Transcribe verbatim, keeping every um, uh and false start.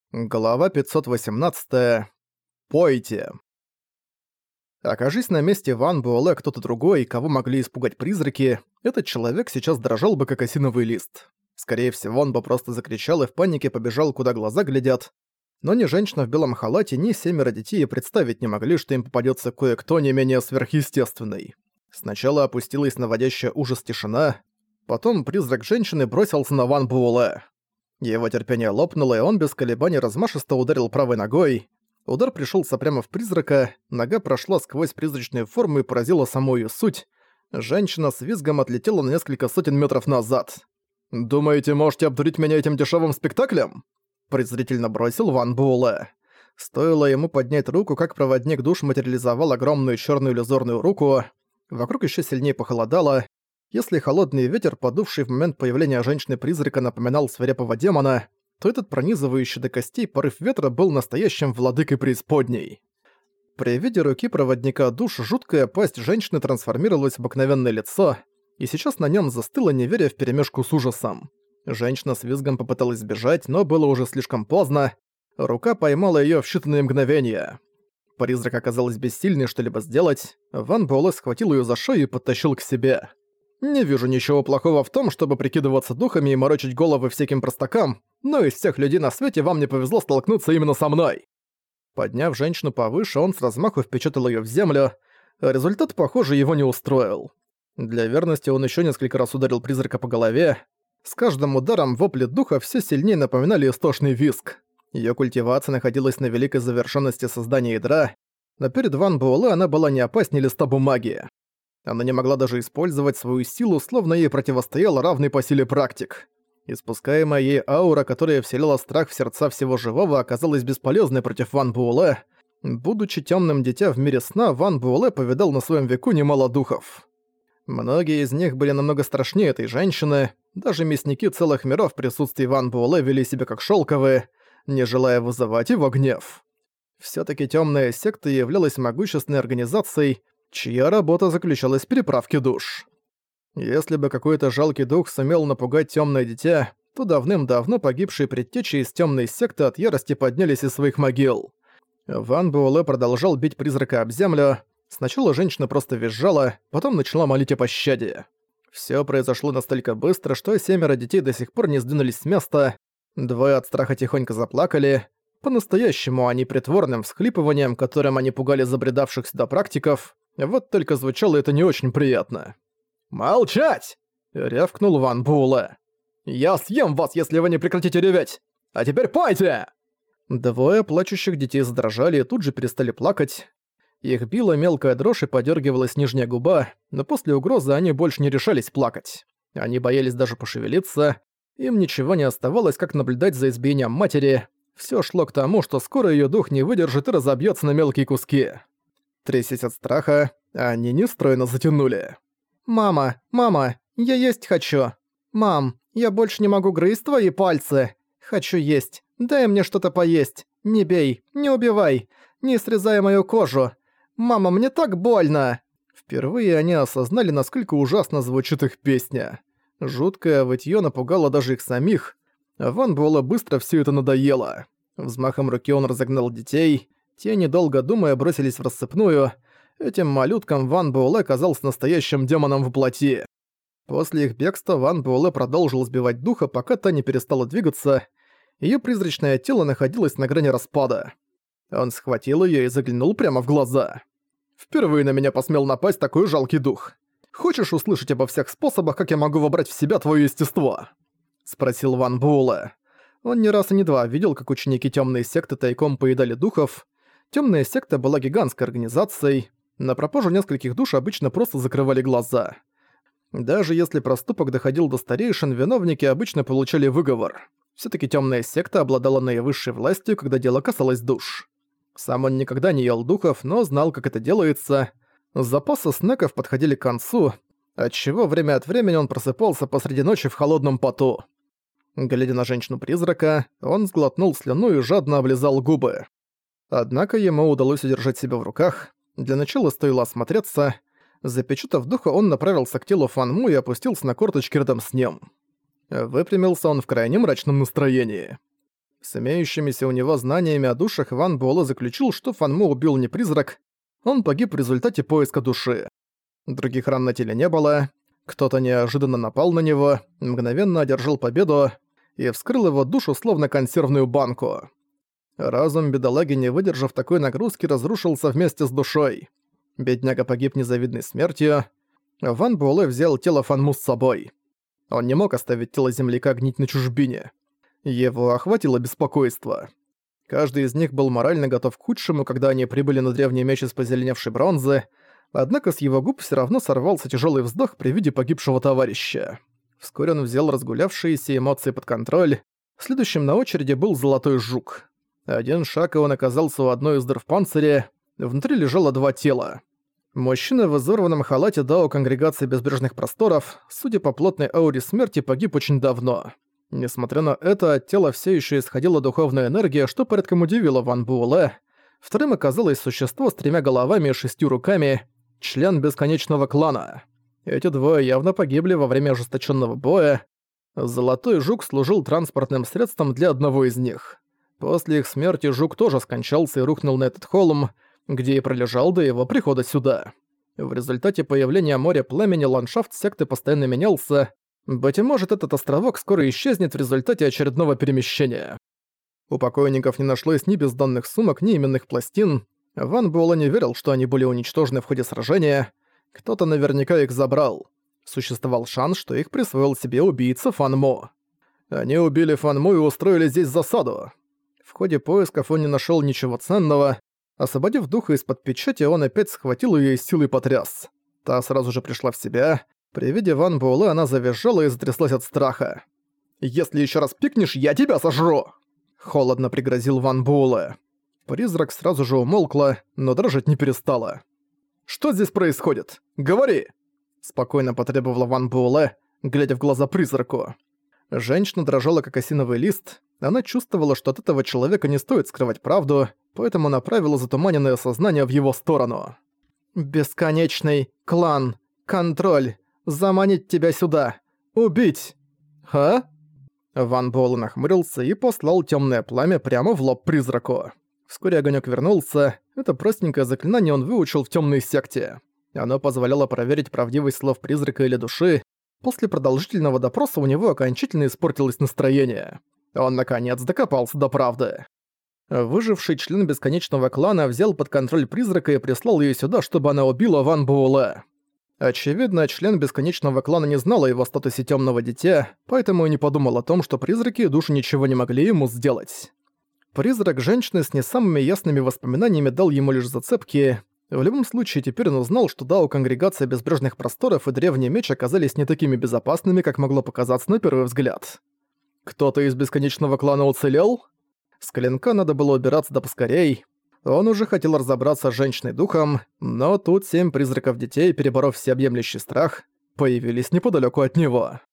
Глава пятьсот восемнадцать. Пойте. Окажись на месте Ван Буэлэ кто-то другой, кого могли испугать призраки, этот человек сейчас дрожал бы как осиновый лист. Скорее всего, он бы просто закричал и в панике побежал, куда глаза глядят. Но ни женщина в белом халате, ни семеро детей и представить не могли, что им попадется кое-кто не менее сверхъестественный. Сначала опустилась наводящая ужас тишина, потом призрак женщины бросился на Ван Буэлэ. Его терпение лопнуло, и он без колебаний размашисто ударил правой ногой. Удар пришелся прямо в призрака, нога прошла сквозь призрачную форму и поразила саму её суть. Женщина с визгом отлетела на несколько сотен метров назад. «Думаете, можете обдурить меня этим дешевым спектаклем?» презрительно бросил Ван Буэлэ. Стоило ему поднять руку, как проводник душ материализовал огромную чёрную иллюзорную руку. Вокруг ещё сильнее похолодало. Если холодный ветер, подувший в момент появления женщины-призрака, напоминал свирепого демона, то этот пронизывающий до костей порыв ветра был настоящим владыкой преисподней. При виде руки проводника душ жуткая пасть женщины трансформировалась в обыкновенное лицо, и сейчас на нем застыла, не веря вперемешку с ужасом. Женщина с визгом попыталась сбежать, но было уже слишком поздно. Рука поймала её в считанные мгновения. Призрак оказалась бессильной что-либо сделать. Ван Буэлэ схватил её за шею и подтащил к себе. «Не вижу ничего плохого в том, чтобы прикидываться духами и морочить головы всяким простакам, но из всех людей на свете вам не повезло столкнуться именно со мной». Подняв женщину повыше, он с размаху впечатал её в землю. Результат, похоже, его не устроил. Для верности он ещё несколько раз ударил призрака по голове. С каждым ударом вопли духа всё сильнее напоминали истошный визг. Её культивация находилась на великой завершенности создания ядра, но перед Ван Буэлэ она была не опаснее листа бумаги. Она не могла даже использовать свою силу, словно ей противостоял равный по силе практик. Испускаемая ей аура, которая вселяла страх в сердца всего живого, оказалась бесполезной против Ван Буэлэ. Будучи тёмным дитя в мире сна, Ван Буэлэ повидал на своем веку немало духов. Многие из них были намного страшнее этой женщины. Даже мясники целых миров в присутствии Ван Буэлэ вели себя как шёлковые, не желая вызывать его гнев. Всё-таки тёмная секта являлась могущественной организацией, чья работа заключалась в переправке душ. Если бы какой-то жалкий дух сумел напугать тёмное дитя, то давным-давно погибшие предтечи из тёмной секты от ярости поднялись из своих могил. Ван Буэлэ продолжал бить призрака об землю. Сначала женщина просто визжала, потом начала молить о пощаде. Всё произошло настолько быстро, что семеро детей до сих пор не сдвинулись с места. Двое от страха тихонько заплакали. По-настоящему, а не притворным всхлипыванием, которым они пугали забредавших сюда практиков. Вот только звучало это не очень приятно. «Молчать!» — рявкнул Ван Буэлэ. «Я съем вас, если вы не прекратите реветь! А теперь пойте!» Двое плачущих детей задрожали и тут же перестали плакать. Их била мелкая дрожь и подёргивалась нижняя губа, но после угрозы они больше не решались плакать. Они боялись даже пошевелиться. Им ничего не оставалось, как наблюдать за избиением матери. Всё шло к тому, что скоро её дух не выдержит и разобьётся на мелкие куски. Трясясь от страха, они нестройно затянули. «Мама, мама, я есть хочу. Мам, я больше не могу грызть твои пальцы. Хочу есть. Дай мне что-то поесть. Не бей, не убивай. Не срезай мою кожу. Мама, мне так больно!» Впервые они осознали, насколько ужасно звучит их песня. Жуткое вытьё напугало даже их самих. А Ван Буэлэ быстро всё это надоело. Взмахом руки он разогнал детей. Те, недолго думая, бросились в рассыпную. Этим малюткам Ван Буэлэ казался настоящим демоном воплоти. После их бегства Ван Буэлэ продолжил сбивать духа, пока та не перестала двигаться. Её призрачное тело находилось на грани распада. Он схватил её и заглянул прямо в глаза. «Впервые на меня посмел напасть такой жалкий дух. Хочешь услышать обо всех способах, как я могу вобрать в себя твоё естество?» — спросил Ван Буэлэ. Он не раз и не два видел, как ученики тёмной секты тайком поедали духов. Тёмная секта была гигантской организацией. На пропажу нескольких душ обычно просто закрывали глаза. Даже если проступок доходил до старейшин, виновники обычно получали выговор. Всё-таки тёмная секта обладала наивысшей властью, когда дело касалось душ. Сам он никогда не ел духов, но знал, как это делается. Запасы снеков подходили к концу, отчего время от времени он просыпался посреди ночи в холодном поту. Глядя на женщину-призрака, он сглотнул слюну и жадно облизал губы. Однако ему удалось удержать себя в руках. Для начала стоило осмотреться. Запечатав духа, он направился к телу Фан Му и опустился на корточки рядом с ним. Выпрямился он в крайне мрачном настроении. С имеющимися у него знаниями о душах Ван Буэлэ заключил, что Фан Мо убил не призрак, он погиб в результате поиска души. Других ран на теле не было, кто-то неожиданно напал на него, мгновенно одержал победу и вскрыл его душу словно консервную банку. Разум бедолаги, не выдержав такой нагрузки, разрушился вместе с душой. Бедняга погиб незавидной смертью. Ван Буэлэ взял тело Фан Му с собой. Он не мог оставить тело земляка гнить на чужбине. Его охватило беспокойство. Каждый из них был морально готов к худшему, когда они прибыли на древний меч из позеленевшей бронзы, однако с его губ всё равно сорвался тяжёлый вздох при виде погибшего товарища. Вскоре он взял разгулявшиеся эмоции под контроль. Следующим на очереди был Золотой Жук. Один шаг, и он оказался у одной из дыр в панцире. Внутри лежало два тела. Мужчина в изорванном халате Дао Конгрегации Безбрежных Просторов, судя по плотной ауре смерти, погиб очень давно. Несмотря на это, от тела всё ещё исходила духовная энергия, что порядком удивило Ван Буэлэ. Вторым оказалось существо с тремя головами и шестью руками, член Бесконечного Клана. Эти двое явно погибли во время ожесточенного боя. Золотой Жук служил транспортным средством для одного из них. После их смерти Жук тоже скончался и рухнул на этот холм, где и пролежал до его прихода сюда. В результате появления моря пламени ландшафт секты постоянно менялся. Быть может, этот островок скоро исчезнет в результате очередного перемещения. У покойников не нашлось ни бездонных сумок, ни именных пластин. Ван Буэлэ не верил, что они были уничтожены в ходе сражения. Кто-то наверняка их забрал. Существовал шанс, что их присвоил себе убийца Фан Мо. Они убили Фан Мо и устроили здесь засаду. В ходе поисков он не нашёл ничего ценного. Освободив духа из-под печати, он опять схватил её и с силой потряс. Та сразу же пришла в себя. При виде Ван Буэлэ она завизжала и затряслась от страха. «Если ещё раз пикнешь, я тебя сожру!» Холодно пригрозил Ван Буэлэ. Призрак сразу же умолкла, но дрожать не перестала. «Что здесь происходит? Говори!» Спокойно потребовала Ван Буэлэ, глядя в глаза призраку. Женщина дрожала, как осиновый лист. Она чувствовала, что от этого человека не стоит скрывать правду, поэтому направила затуманенное сознание в его сторону. «Бесконечный клан, контроль, заманить тебя сюда, убить!» «А?» Ван Буэлэ нахмурился и послал тёмное пламя прямо в лоб призраку. Вскоре огонёк вернулся. Это простенькое заклинание он выучил в тёмной секте. Оно позволяло проверить правдивость слов призрака или души. После продолжительного допроса у него окончательно испортилось настроение. Он, наконец, докопался до правды. Выживший член Бесконечного Клана взял под контроль призрака и прислал её сюда, чтобы она убила Ван Буэлэ. Очевидно, член Бесконечного Клана не знал о его статусе тёмного дитя, поэтому и не подумал о том, что призраки и души ничего не могли ему сделать. Призрак женщины с не самыми ясными воспоминаниями дал ему лишь зацепки. В любом случае, теперь он узнал, что Дао Конгрегация Безбрежных Просторов и Древний Меч оказались не такими безопасными, как могло показаться на первый взгляд. Кто-то из Бесконечного Клана уцелел? С клинка надо было убираться да поскорей. Он уже хотел разобраться с женщиной-духом, но тут семь призраков детей, переборов всеобъемлющий страх, появились неподалёку от него.